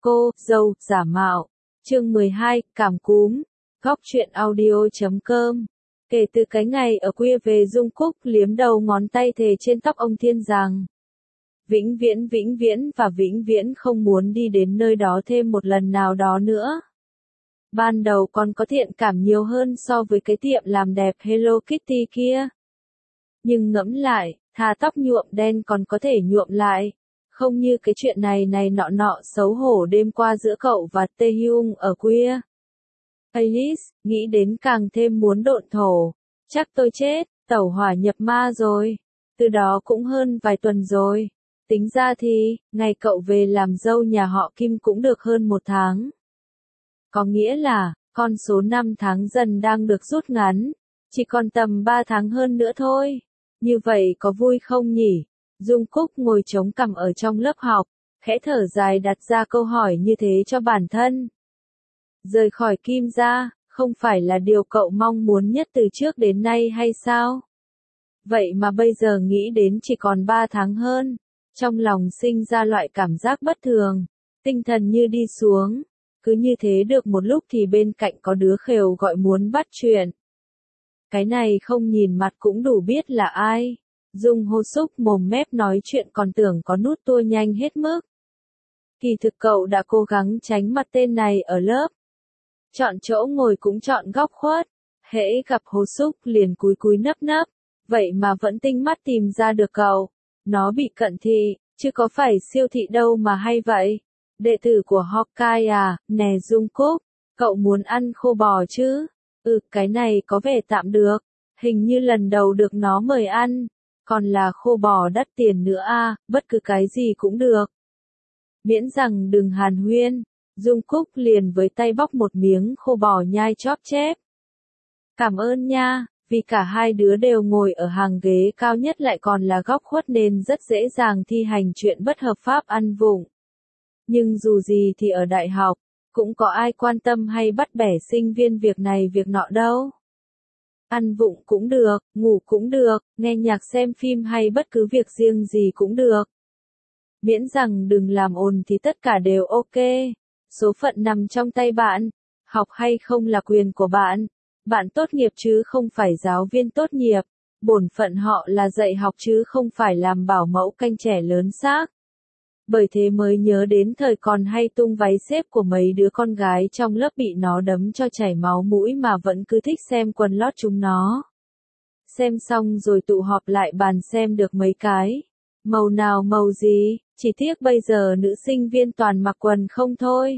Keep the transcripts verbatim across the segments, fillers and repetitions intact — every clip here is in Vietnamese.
Cô, dâu, giả mạo. Chương mười hai, cảm cúm. Góc truyện audio chấm com. Kể từ cái ngày ở khuya về Dung Cúc liếm đầu ngón tay thề trên tóc ông Thiên rằng vĩnh viễn vĩnh viễn và vĩnh viễn không muốn đi đến nơi đó thêm một lần nào đó nữa. Ban đầu còn có thiện cảm nhiều hơn so với cái tiệm làm đẹp Hello Kitty kia. Nhưng ngẫm lại, thà tóc nhuộm đen còn có thể nhuộm lại. Không như cái chuyện này này nọ nọ xấu hổ đêm qua giữa cậu và Taehyung ở khuya. Alice, nghĩ đến càng thêm muốn độn thổ. Chắc tôi chết, tẩu hỏa nhập ma rồi. Từ đó cũng hơn vài tuần rồi. Tính ra thì, ngày cậu về làm dâu nhà họ Kim cũng được hơn một tháng. Có nghĩa là, con số năm tháng dần đang được rút ngắn. Chỉ còn tầm ba tháng hơn nữa thôi. Như vậy có vui không nhỉ? Dung Cúc ngồi chống cằm ở trong lớp học, khẽ thở dài đặt ra câu hỏi như thế cho bản thân. Rời khỏi Kim gia, không phải là điều cậu mong muốn nhất từ trước đến nay hay sao? Vậy mà bây giờ nghĩ đến chỉ còn ba tháng hơn, trong lòng sinh ra loại cảm giác bất thường, tinh thần như đi xuống. Cứ như thế được một lúc thì bên cạnh có đứa khều gọi muốn bắt chuyện. Cái này không nhìn mặt cũng đủ biết là ai. Dung Hô Súc mồm mép nói chuyện còn tưởng có nút tua nhanh hết mức. Kỳ thực cậu đã cố gắng tránh mặt tên này ở lớp. Chọn chỗ ngồi cũng chọn góc khuất. Hễ gặp Hô Súc liền cúi cúi nấp nấp. Vậy mà vẫn tinh mắt tìm ra được cậu. Nó bị cận thị, chứ có phải siêu thị đâu mà hay vậy. Đệ tử của Hawkeye à, nè Dung Cúc, cậu muốn ăn khô bò chứ? Ừ, cái này có vẻ tạm được. Hình như lần đầu được nó mời ăn. Còn là khô bò đắt tiền nữa à, bất cứ cái gì cũng được. Miễn rằng đừng hàn huyên. Dung Cúc liền với tay bóc một miếng khô bò nhai chóp chép. Cảm ơn nha, vì cả hai đứa đều ngồi ở hàng ghế cao nhất lại còn là góc khuất nên rất dễ dàng thi hành chuyện bất hợp pháp ăn vụng. Nhưng dù gì thì ở đại học, cũng có ai quan tâm hay bắt bẻ sinh viên việc này việc nọ đâu. Ăn vụng cũng được, ngủ cũng được, nghe nhạc xem phim hay bất cứ việc riêng gì cũng được. Miễn rằng đừng làm ồn thì tất cả đều ok. Số phận nằm trong tay bạn. Học hay không là quyền của bạn. Bạn tốt nghiệp chứ không phải giáo viên tốt nghiệp. Bổn phận họ là dạy học chứ không phải làm bảo mẫu canh trẻ lớn xác. Bởi thế mới nhớ đến thời còn hay tung váy xếp của mấy đứa con gái trong lớp bị nó đấm cho chảy máu mũi mà vẫn cứ thích xem quần lót chúng nó. Xem xong rồi tụ họp lại bàn xem được mấy cái. Màu nào màu gì, chỉ tiếc bây giờ nữ sinh viên toàn mặc quần không thôi.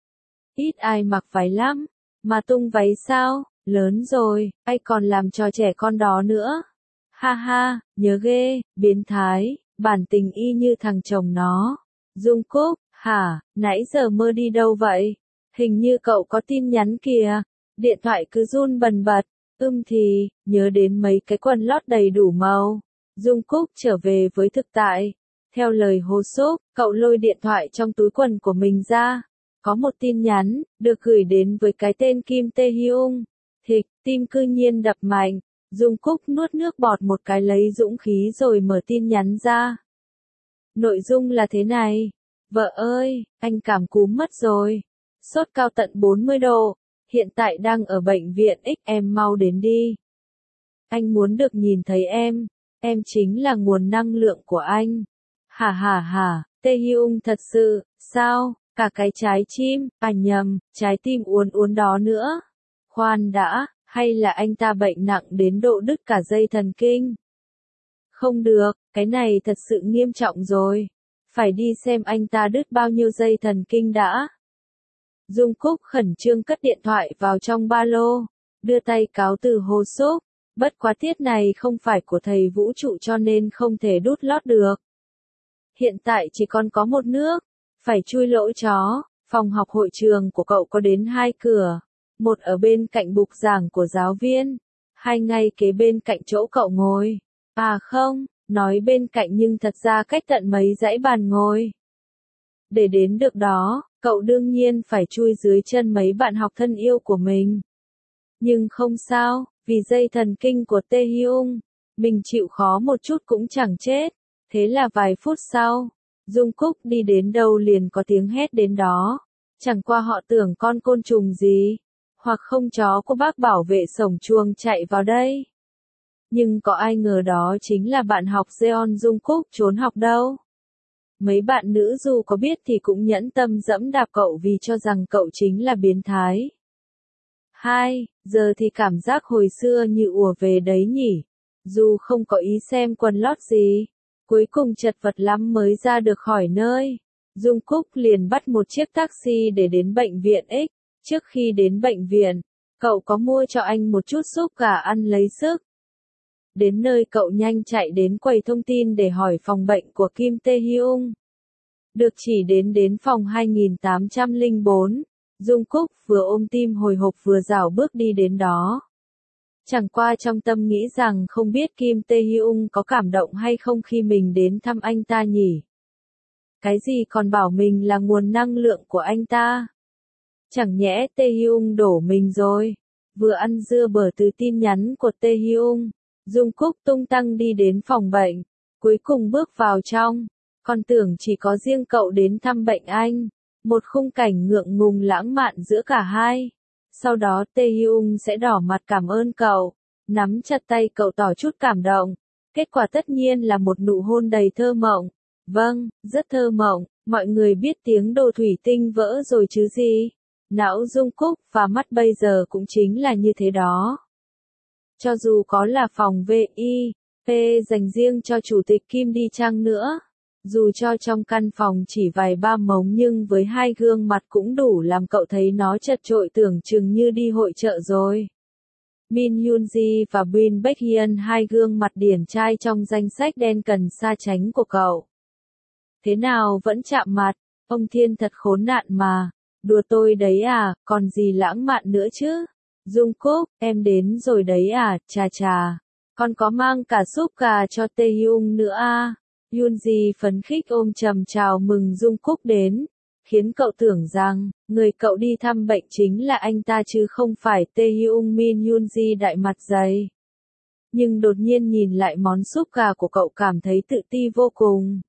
Ít ai mặc váy lắm, mà tung váy sao, lớn rồi, ai còn làm trò trẻ con đó nữa. Ha ha, nhớ ghê, biến thái. Bản tình y như thằng chồng nó. Dung Cúc, hả, nãy giờ mơ đi đâu vậy? Hình như cậu có tin nhắn kìa. Điện thoại cứ run bần bật. Ưm thì, nhớ đến mấy cái quần lót đầy đủ màu. Dung Cúc trở về với thực tại. Theo lời Hô Súc, cậu lôi điện thoại trong túi quần của mình ra. Có một tin nhắn, được gửi đến với cái tên Kim Taehyung. Thịch, tim cư nhiên đập mạnh. Dung Cúc nuốt nước bọt một cái lấy dũng khí rồi mở tin nhắn ra. Nội dung là thế này. Vợ ơi, anh cảm cúm mất rồi. Sốt cao tận bốn mươi độ. Hiện tại đang ở bệnh viện X, em mau đến đi. Anh muốn được nhìn thấy em. Em chính là nguồn năng lượng của anh. Hả hả hả, Taehyung thật sự, sao, cả cái trái chim, à nhầm, trái tim uốn uốn đó nữa. Khoan đã. Hay là anh ta bệnh nặng đến độ đứt cả dây thần kinh? Không được, cái này thật sự nghiêm trọng rồi. Phải đi xem anh ta đứt bao nhiêu dây thần kinh đã. Dung Cúc khẩn trương cất điện thoại vào trong ba lô, đưa tay cáo từ Hô Súc. Bất quá tiết này không phải của thầy vũ trụ cho nên không thể đút lót được. Hiện tại chỉ còn có một nước, phải chui lỗ chó. Phòng học hội trường của cậu có đến hai cửa. Một ở bên cạnh bục giảng của giáo viên, hai ngay kế bên cạnh chỗ cậu ngồi. À không, nói bên cạnh nhưng thật ra cách tận mấy dãy bàn ngồi. Để đến được đó, cậu đương nhiên phải chui dưới chân mấy bạn học thân yêu của mình. Nhưng không sao, vì dây thần kinh của Taehyung, mình chịu khó một chút cũng chẳng chết. Thế là vài phút sau, Jungkook đi đến đâu liền có tiếng hét đến đó. Chẳng qua họ tưởng con côn trùng gì, hoặc không chó của bác bảo vệ sổng chuồng chạy vào đây. Nhưng có ai ngờ đó chính là bạn học Jeon Jungkook trốn học đâu. Mấy bạn nữ dù có biết thì cũng nhẫn tâm dẫm đạp cậu vì cho rằng cậu chính là biến thái. Hai, giờ thì cảm giác hồi xưa như ùa về đấy nhỉ. Dù không có ý xem quần lót gì, cuối cùng chật vật lắm mới ra được khỏi nơi. Jungkook liền bắt một chiếc taxi để đến bệnh viện X. Trước khi đến bệnh viện, cậu có mua cho anh một chút súp gà ăn lấy sức. Đến nơi cậu nhanh chạy đến quầy thông tin để hỏi phòng bệnh của Kim Tae-hyung. Được chỉ đến đến phòng hai nghìn tám trăm lẻ bốn, Jungkook vừa ôm tim hồi hộp vừa rảo bước đi đến đó. Chẳng qua trong tâm nghĩ rằng không biết Kim Tae-hyung có cảm động hay không khi mình đến thăm anh ta nhỉ. Cái gì còn bảo mình là nguồn năng lượng của anh ta? Chẳng nhẽ Tae-hyung đổ mình rồi. Vừa ăn dưa bở từ tin nhắn của Tae-hyung, Jungkook tung tăng đi đến phòng bệnh, cuối cùng bước vào trong. Còn tưởng chỉ có riêng cậu đến thăm bệnh anh. Một khung cảnh ngượng ngùng lãng mạn giữa cả hai. Sau đó Tae-hyung sẽ đỏ mặt cảm ơn cậu, nắm chặt tay cậu tỏ chút cảm động. Kết quả tất nhiên là một nụ hôn đầy thơ mộng. Vâng, rất thơ mộng, mọi người biết tiếng đồ thủy tinh vỡ rồi chứ gì. Não Jungkook và mắt bây giờ cũng chính là như thế đó. Cho dù có là phòng vê i pê dành riêng cho chủ tịch Kim đi chăng nữa, dù cho trong căn phòng chỉ vài ba mống nhưng với hai gương mặt cũng đủ làm cậu thấy nó chật chội tưởng chừng như đi hội chợ rồi. Min Yoonji và Bin Baekhyun, hai gương mặt điển trai trong danh sách đen cần xa tránh của cậu. Thế nào vẫn chạm mặt, ông Thiên thật khốn nạn mà, đùa tôi đấy à, còn gì lãng mạn nữa chứ. Jungkook, em đến rồi đấy à, chà chà, còn có mang cả súp gà cho Tae-hyung nữa à. Yoonji phấn khích ôm chầm chào mừng Jungkook đến, khiến cậu tưởng rằng, người cậu đi thăm bệnh chính là anh ta chứ không phải Tae-hyung. Min Yoonji đại mặt dày. Nhưng đột nhiên nhìn lại món súp gà của cậu cảm thấy tự ti vô cùng.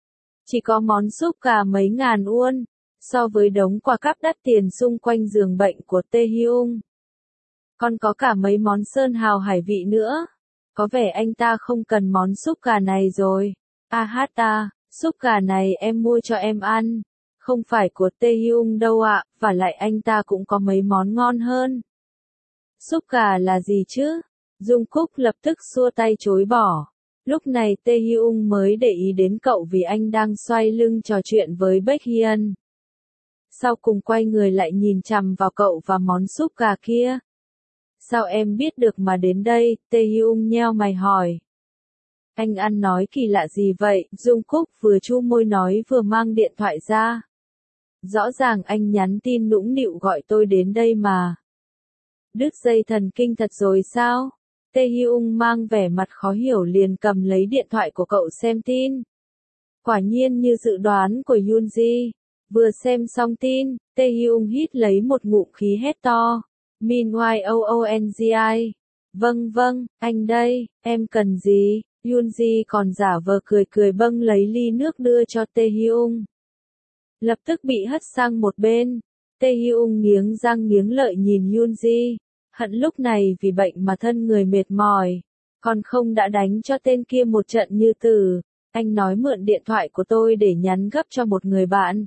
Chỉ có món súp gà mấy ngàn won, so với đống quà cáp đắt tiền xung quanh giường bệnh của Tae-hyung. Còn có cả mấy món sơn hào hải vị nữa. Có vẻ anh ta không cần món súp gà này rồi. A hát ta, súp gà này em mua cho em ăn. Không phải của Tae-hyung đâu ạ, và lại anh ta cũng có mấy món ngon hơn. Súp gà là gì chứ? Jungkook lập tức xua tay chối bỏ. Lúc này Tae-hyung mới để ý đến cậu vì anh đang xoay lưng trò chuyện với Baekhyun. Sau cùng quay người lại nhìn chằm vào cậu và món súp gà kia. Sao em biết được mà đến đây? Tae-hyung nheo mày hỏi. Anh ăn nói kỳ lạ gì vậy? Jungkook vừa chu môi nói vừa mang điện thoại ra. Rõ ràng anh nhắn tin nũng nịu gọi tôi đến đây mà. Đứt dây thần kinh thật rồi sao? Tae-hyung mang vẻ mặt khó hiểu liền cầm lấy điện thoại của cậu xem tin. Quả nhiên như dự đoán của Yoonji. Vừa xem xong tin, Tae-hyung hít lấy một ngụm khí hét to. Meanwhile Ongi. Vâng vâng, anh đây, em cần gì? Yoonji còn giả vờ cười cười bâng lấy ly nước đưa cho Tae-hyung. Lập tức bị hất sang một bên. Tae-hyung nghiến răng nghiến lợi nhìn Yoonji. Hận lúc này vì bệnh mà thân người mệt mỏi. Còn không đã đánh cho tên kia một trận như tử. Anh nói mượn điện thoại của tôi để nhắn gấp cho một người bạn.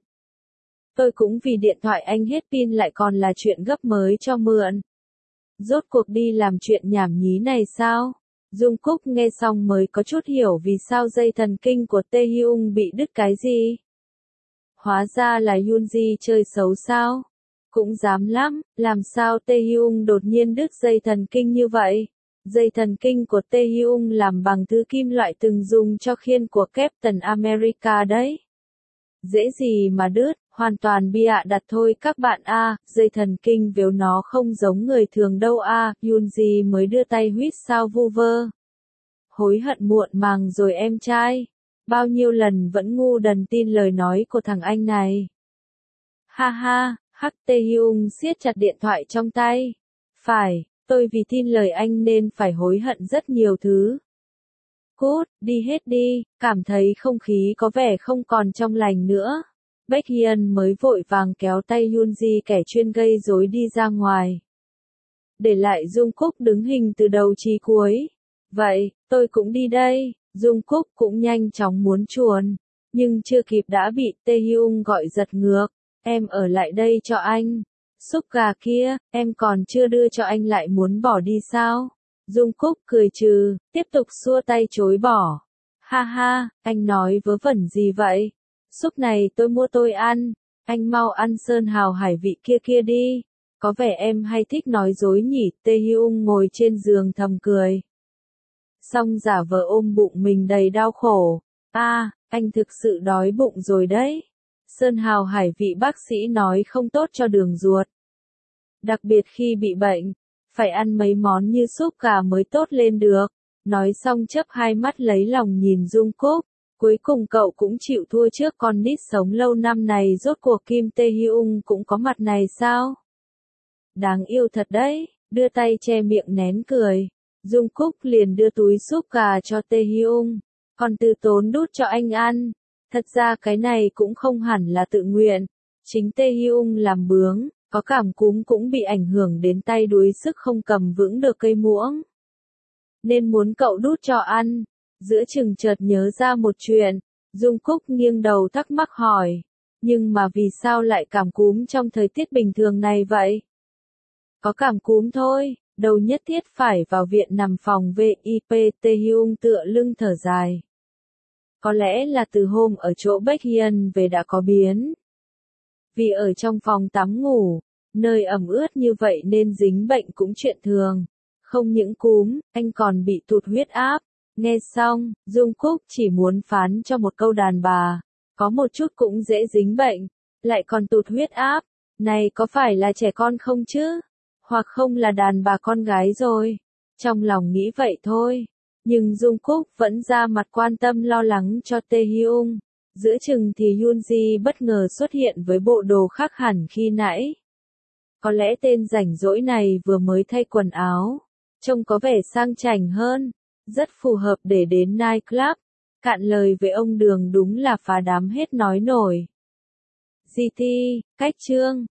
Tôi cũng vì điện thoại anh hết pin lại còn là chuyện gấp mới cho mượn. Rốt cuộc đi làm chuyện nhảm nhí này sao? Jungkook nghe xong mới có chút hiểu vì sao dây thần kinh của Tae-hyung bị đứt cái gì. Hóa ra là Yoonji chơi xấu sao? Cũng dám lắm, làm sao Tae-hyung đột nhiên đứt dây thần kinh như vậy? Dây thần kinh của Tae-hyung làm bằng thứ kim loại từng dùng cho khiên của Captain America đấy. Dễ gì mà đứt, hoàn toàn bịa đặt thôi các bạn a, à, dây thần kinh véo nó không giống người thường đâu a, à, Yoonji mới đưa tay huýt sao vu vơ. Hối hận muộn màng rồi em trai, bao nhiêu lần vẫn ngu đần tin lời nói của thằng anh này. Ha ha, Hắc Tae-hyung siết chặt điện thoại trong tay. Phải, tôi vì tin lời anh nên phải hối hận rất nhiều thứ. cút, đi hết đi, cảm thấy không khí có vẻ không còn trong lành nữa. Baekhyun mới vội vàng kéo tay Yoonji kẻ chuyên gây rối đi ra ngoài. Để lại Jungkook đứng hình từ đầu chí cuối. Vậy, tôi cũng đi đây. Jungkook cũng nhanh chóng muốn chuồn, nhưng chưa kịp đã bị Taehyung gọi giật ngược. Em ở lại đây cho anh. Xúc gà kia, em còn chưa đưa cho anh lại muốn bỏ đi sao? Jungkook cười trừ, tiếp tục xua tay chối bỏ. Ha ha, anh nói vớ vẩn gì vậy? Xúc này tôi mua tôi ăn, anh mau ăn sơn hào hải vị kia kia đi. Có vẻ em hay thích nói dối nhỉ. Taehyung ngồi trên giường thầm cười. Xong giả vờ ôm bụng mình đầy đau khổ. A, à, anh thực sự đói bụng rồi đấy. Sơn hào hải vị bác sĩ nói không tốt cho đường ruột. Đặc biệt khi bị bệnh, phải ăn mấy món như súp gà mới tốt lên được. Nói xong chớp hai mắt lấy lòng nhìn Jungkook. Cuối cùng cậu cũng chịu thua trước con nít sống lâu năm này. Rốt cuộc Kim Taehyung cũng có mặt này sao? Đáng yêu thật đấy, đưa tay che miệng nén cười. Jungkook liền đưa túi súp gà cho Taehyung, còn từ tốn đút cho anh ăn. Thật ra cái này cũng không hẳn là tự nguyện. Chính Taehyung làm bướng, có cảm cúm cũng bị ảnh hưởng đến tay đuối sức không cầm vững được cây muỗng. Nên muốn cậu đút cho ăn. Giữa chừng chợt nhớ ra một chuyện, Jungkook nghiêng đầu thắc mắc hỏi. Nhưng mà vì sao lại cảm cúm trong thời tiết bình thường này vậy? Có cảm cúm thôi, đâu nhất thiết phải vào viện nằm phòng vê i pê. Taehyung tựa lưng thở dài. Có lẽ là từ hôm ở chỗ Baekhyun về đã có biến. Vì ở trong phòng tắm ngủ, nơi ẩm ướt như vậy nên dính bệnh cũng chuyện thường. Không những cúm, anh còn bị tụt huyết áp. Nghe xong, Jungkook chỉ muốn phán cho một câu đàn bà. Có một chút cũng dễ dính bệnh, lại còn tụt huyết áp. Này có phải là trẻ con không chứ? Hoặc không là đàn bà con gái rồi. Trong lòng nghĩ vậy thôi. Nhưng Jungkook vẫn ra mặt quan tâm lo lắng cho Taehyung. Giữa chừng thì Yoonji bất ngờ xuất hiện với bộ đồ khác hẳn khi nãy. Có lẽ tên rảnh rỗi này vừa mới thay quần áo. Trông có vẻ sang chảnh hơn. Rất phù hợp để đến nightclub. Cạn lời với ông Đường đúng là phá đám hết nói nổi. giê tê, cách chương.